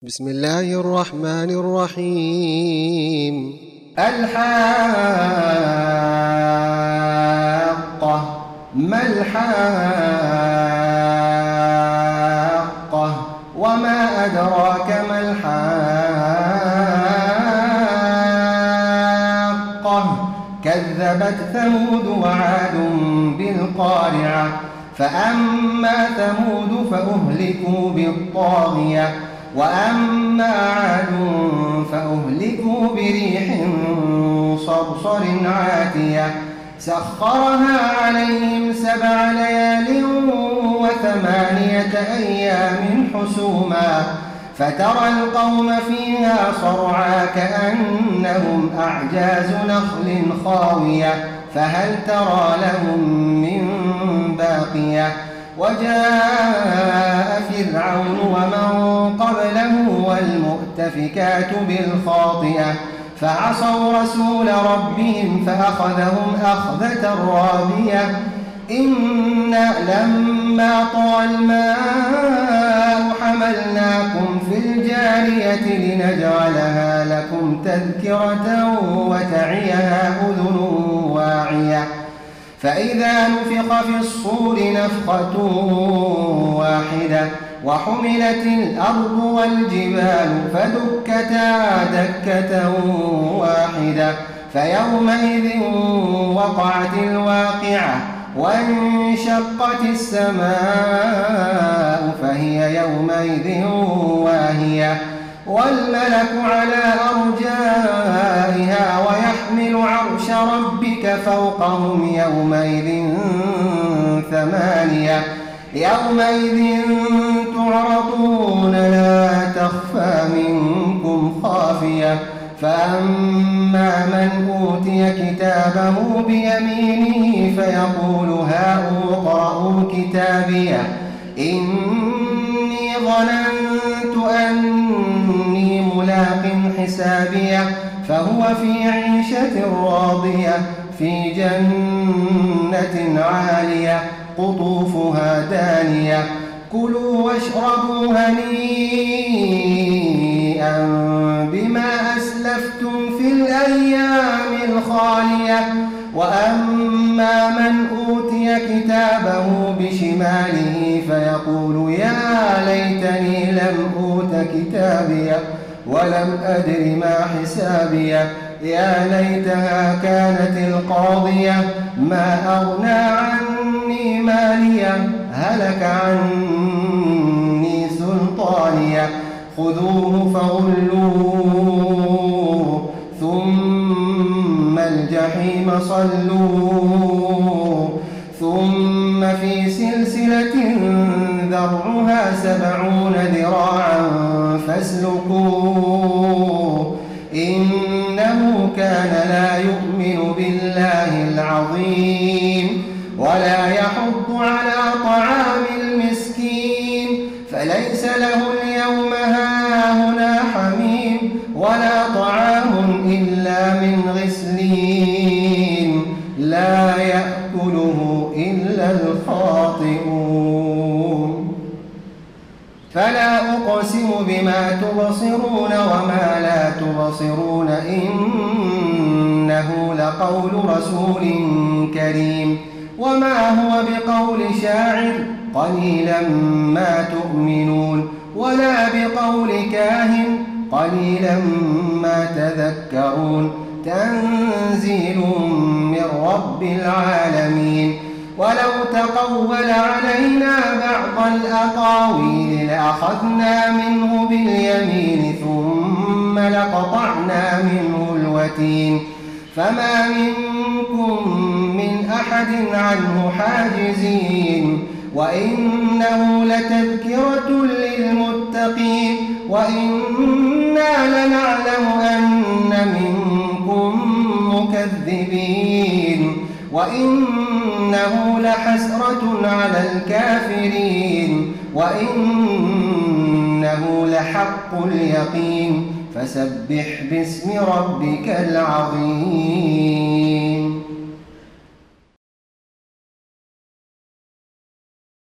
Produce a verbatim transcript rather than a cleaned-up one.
بسم الله الرحمن الرحيم. الحاقة. ما الحاقة وما أدراك ما الحاقة كذبت ثمود وعاد بالقارعة فأما ثمود فأهلكوا بالطاغية وأما عاد فأهلكوا بريح صرصر عاتية سخرها عليهم سبع ليال وثمانية أيام حسوما فترى القوم فيها صرعى كأنهم أعجاز نخل خاوية فهل ترى لهم من باقية وجاء فرعون ومن قبله والمؤتفكات بالخاطئة فعصوا رسول ربهم فأخذهم أخذة رابية إنا لما طغى الماء حملناكم في الجارية لنجعلها لكم تذكرة وتعيها أذن واعية فإذا نفخ في الصور نفخة واحدة وحملت الأرض والجبال فدكتا دكة واحدة فيومئذ وقعت الواقعة وانشقت السماء فهي يومئذ واهية والملك على أرجائها ويحمل عرش ربك فوقهم يومئذ ثمانية يومئذ تعرضون لا تخفى منكم خافية فأما من أوتي كتابه بيمينه فيقول هاؤم اقرءوا كتابيه إني ظننت أني ملاق حسابيه فهو في عيشة راضية في جنة عالية قطوفها دانية كلوا واشربوا هنيئا بما أسلفتم في الأيام الخالية وأما من أوتي كتابه بشماله فيقول يا ليتني لم أوت كتابيه ولم أدر ما حسابيه يا ليتها كانت القاضية ما أغنى عني ماليه هلك عني سلطانيه خذوه فغلوه ثم الجحيم صلوه ثم في سلسلة ذرعها سبعون ذراعا فاسلكوه إنه كان لا يؤمن بالله العظيم ولا يحض على طعام المسكين فليس له اليوم هاهنا حميم ولا طعام إلا من غسلين لا يأكله إلا الخاطئون فلا أقسم بما تبصرون وما لا تبصرون إنه لقول رسول كريم وما هو بقول شاعر قليلا ما تؤمنون ولا بقول كاهن قليلا ما تذكرون تنزيل من رب العالمين ولو تقول علينا بعض الأقاويل لأخذنا منه باليمين ثم لقطعنا منه الوتين فما منكم من أحد عنه حاجزين وإنه لتذكرة للمتقين وإنا لنعلم أن منكم مكذبين وإنه لحسرة على الكافرين وإنه لحق اليقين فسبح باسم ربك العظيم.